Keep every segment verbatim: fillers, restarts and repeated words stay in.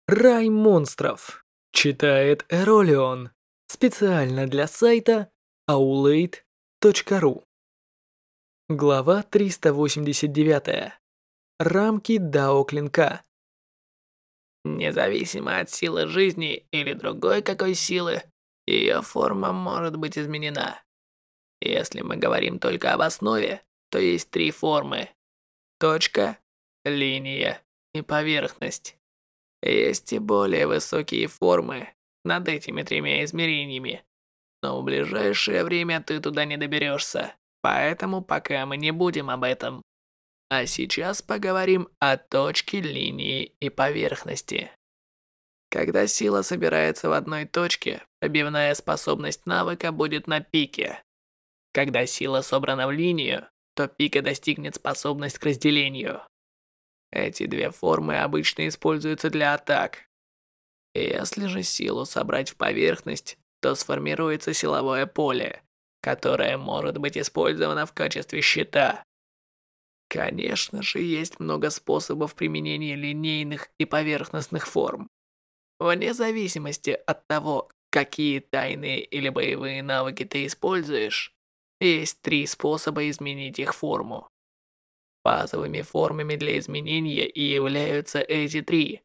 Рай монстров. Читает Эролион. Специально для сайта аулейт точка ру. Глава триста восемьдесят девять. Рамки Дао Клинка. Независимо от силы жизни или другой какой силы, ее форма может быть изменена. Если мы говорим только об основе, то есть три формы: точка, линия и поверхность. Есть и более высокие формы над этими тремя измерениями, но в ближайшее время ты туда не доберешься, поэтому пока мы не будем об этом. А сейчас поговорим о точке, линии и поверхности. Когда сила собирается в одной точке, пробивная способность навыка будет на пике. Когда сила собрана в линию, то пика достигнет способность к разделению. Эти две формы обычно используются для атак. Если же силу собрать в поверхность, то сформируется силовое поле, которое может быть использовано в качестве щита. Конечно же, есть много способов применения линейных и поверхностных форм. Вне зависимости от того, какие тайные или боевые навыки ты используешь, есть три способа изменить их форму. Базовыми формами для изменения и являются эти три.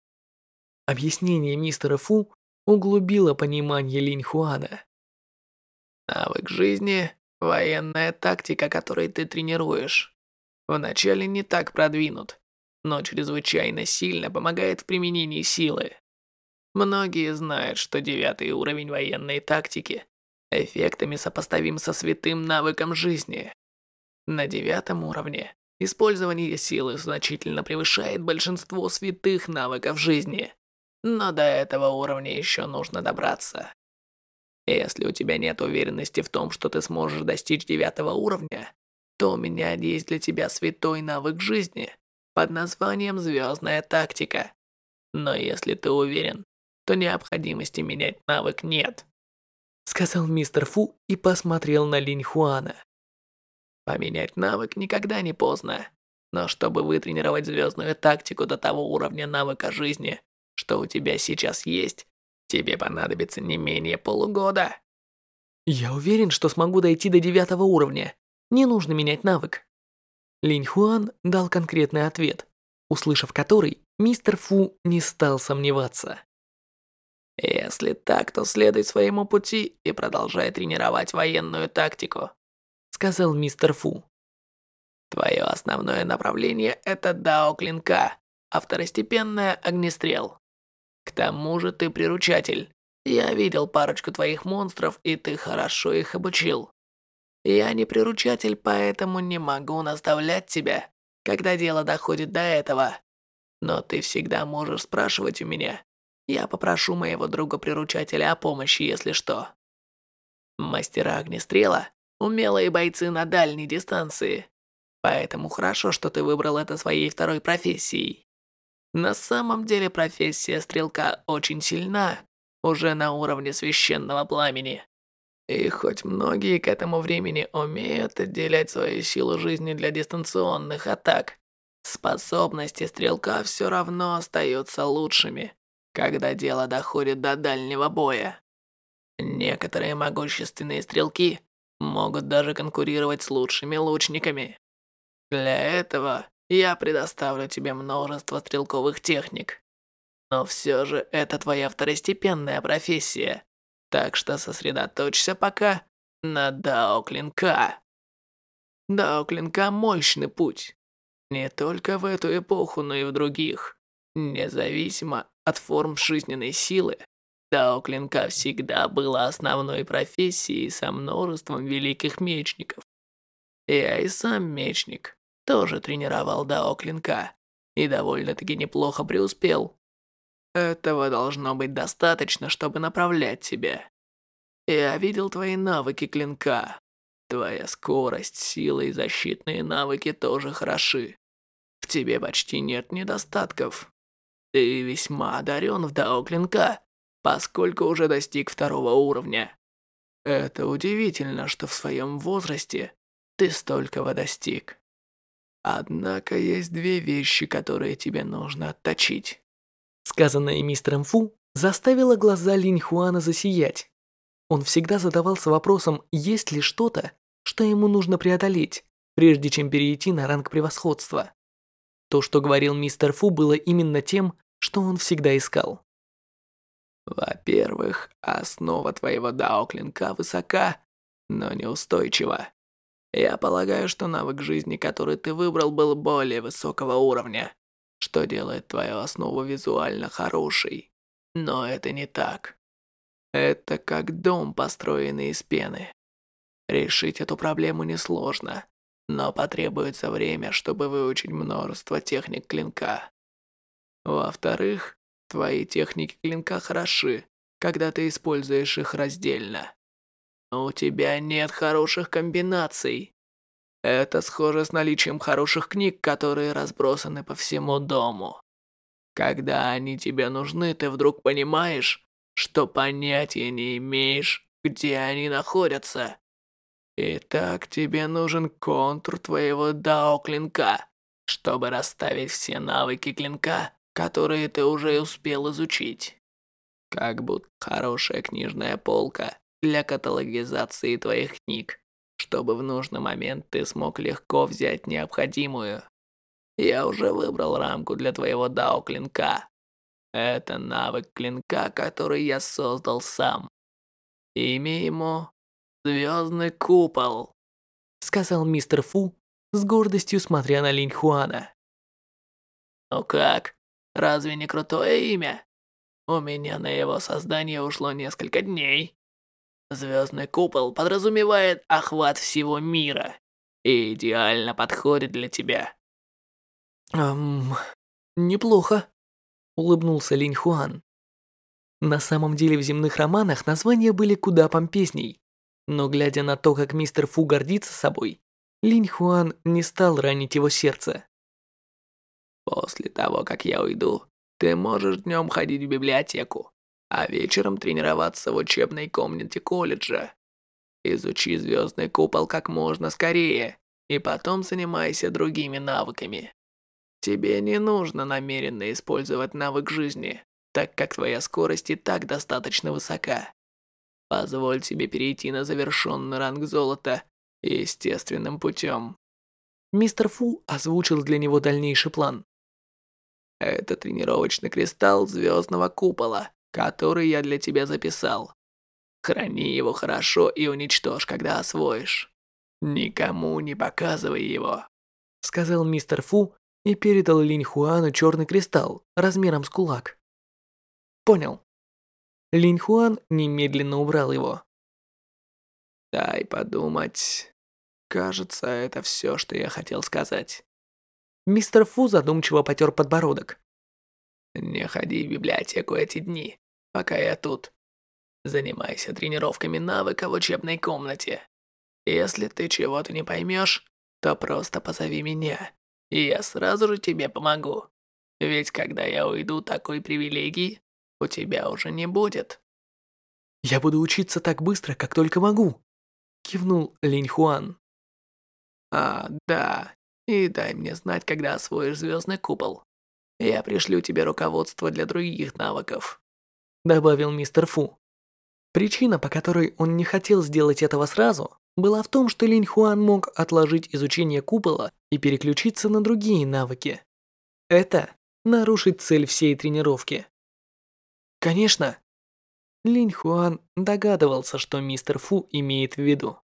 Объяснение мистера Фу углубило понимание Линь Хуана. Навык жизни – военная тактика, которой ты тренируешь. Вначале не так продвинут, но чрезвычайно сильно помогает в применении силы. Многие знают, что девятый уровень военной тактики эффектами сопоставим со святым навыком жизни. На девятом уровне использование силы значительно превышает большинство святых навыков жизни, но до этого уровня еще нужно добраться. Если у тебя нет уверенности в том, что ты сможешь достичь девятого уровня, то у меня есть для тебя святой навык жизни под названием «Звездная тактика». Но если ты уверен, то необходимости менять навык нет. Сказал мистер Фу и посмотрел на Линь Хуана. Поменять навык никогда не поздно. Но чтобы вытренировать звездную тактику до того уровня навыка жизни, что у тебя сейчас есть, тебе понадобится не менее полугода. Я уверен, что смогу дойти до девятого уровня. Не нужно менять навык. Линь Хуан дал конкретный ответ, услышав который, мистер Фу не стал сомневаться. Если так, то следуй своему пути и продолжай тренировать военную тактику, Сказал мистер Фу. Твое основное направление – это Дао Клинка, а второстепенное – огнестрел. К тому же ты приручатель. Я видел парочку твоих монстров, и ты хорошо их обучил. Я не приручатель, поэтому не могу наставлять тебя, когда дело доходит до этого. Но ты всегда можешь спрашивать у меня. Я попрошу моего друга-приручателя о помощи, если что. Мастера огнестрела – умелые бойцы на дальней дистанции. Поэтому хорошо, что ты выбрал это своей второй профессией. На самом деле профессия стрелка очень сильна, уже на уровне священного пламени. И хоть многие к этому времени умеют отделять свою силу жизни для дистанционных атак, способности стрелка все равно остаются лучшими, когда дело доходит до дальнего боя. Некоторые могущественные стрелки могут даже конкурировать с лучшими лучниками. Для этого я предоставлю тебе множество стрелковых техник. Но все же это твоя второстепенная профессия, так что сосредоточься пока на Дао Клинка. Дао Клинка – мощный путь. Не только в эту эпоху, но и в других. Независимо от форм жизненной силы, Дао Клинка всегда была основной профессией со множеством великих мечников. Я и сам мечник. Тоже тренировал Дао Клинка и довольно-таки неплохо преуспел. Этого должно быть достаточно, чтобы направлять тебя. Я видел твои навыки клинка. Твоя скорость, сила и защитные навыки тоже хороши. В тебе почти нет недостатков. Ты весьма одарен в Дао Клинка, поскольку уже достиг второго уровня. Это удивительно, что в своем возрасте ты столького достиг. Однако есть две вещи, которые тебе нужно отточить. Сказанное мистером Фу заставило глаза Линь Хуана засиять. Он всегда задавался вопросом, есть ли что-то, что ему нужно преодолеть, прежде чем перейти на ранг превосходства. То, что говорил мистер Фу, было именно тем, что он всегда искал. Во-первых, основа твоего дао-клинка высока, но неустойчива. Я полагаю, что навык жизни, который ты выбрал, был более высокого уровня, что делает твою основу визуально хорошей. Но это не так. Это как дом, построенный из пены. Решить эту проблему несложно, но потребуется время, чтобы выучить множество техник клинка. Во-вторых, твои техники клинка хороши, когда ты используешь их раздельно. Но у тебя нет хороших комбинаций. Это схоже с наличием хороших книг, которые разбросаны по всему дому. Когда они тебе нужны, ты вдруг понимаешь, что понятия не имеешь, где они находятся. Итак, тебе нужен контур твоего дао-клинка, чтобы расставить все навыки клинка, которые ты уже успел изучить. Как будто хорошая книжная полка для каталогизации твоих книг, чтобы в нужный момент ты смог легко взять необходимую. Я уже выбрал рамку для твоего дао-клинка. Это навык клинка, который я создал сам. Имя ему Звездный купол, Сказал мистер Фу, с гордостью смотря на Линь Хуана. Ну как? Разве не крутое имя? У меня на его создание ушло несколько дней. Звездный купол подразумевает охват всего мира и идеально подходит для тебя. Эм, неплохо, улыбнулся Линь Хуан. На самом деле в земных романах названия были куда помпезней, но глядя на то, как мистер Фу гордится собой, Линь Хуан не стал ранить его сердце. После того, как я уйду, ты можешь днем ходить в библиотеку, а вечером тренироваться в учебной комнате колледжа. Изучи звездный купол как можно скорее, и потом занимайся другими навыками. Тебе не нужно намеренно использовать навык жизни, так как твоя скорость и так достаточно высока. Позволь себе перейти на завершенный ранг золота естественным путем. Мистер Фу озвучил для него дальнейший план. Это тренировочный кристалл звездного купола, который я для тебя записал. Храни его хорошо и уничтожь, когда освоишь. Никому не показывай его. Сказал мистер Фу и передал Линь Хуану черный кристалл размером с кулак. Понял. Линь Хуан немедленно убрал его. Дай подумать. Кажется, это все, что я хотел сказать. Мистер Фу задумчиво потер подбородок. Не ходи в библиотеку эти дни, пока я тут. Занимайся тренировками навыка в учебной комнате. Если ты чего-то не поймешь, то просто позови меня, и я сразу же тебе помогу. Ведь когда я уйду, такой привилегии у тебя уже не будет. Я буду учиться так быстро, как только могу, кивнул Линь Хуан. А, да. И дай мне знать, когда освоишь звездный купол. Я пришлю тебе руководство для других навыков, добавил мистер Фу. Причина, по которой он не хотел сделать этого сразу, была в том, что Линь Хуан мог отложить изучение купола и переключиться на другие навыки. Это нарушит цель всей тренировки. Конечно, Линь Хуан догадывался, что мистер Фу имеет в виду.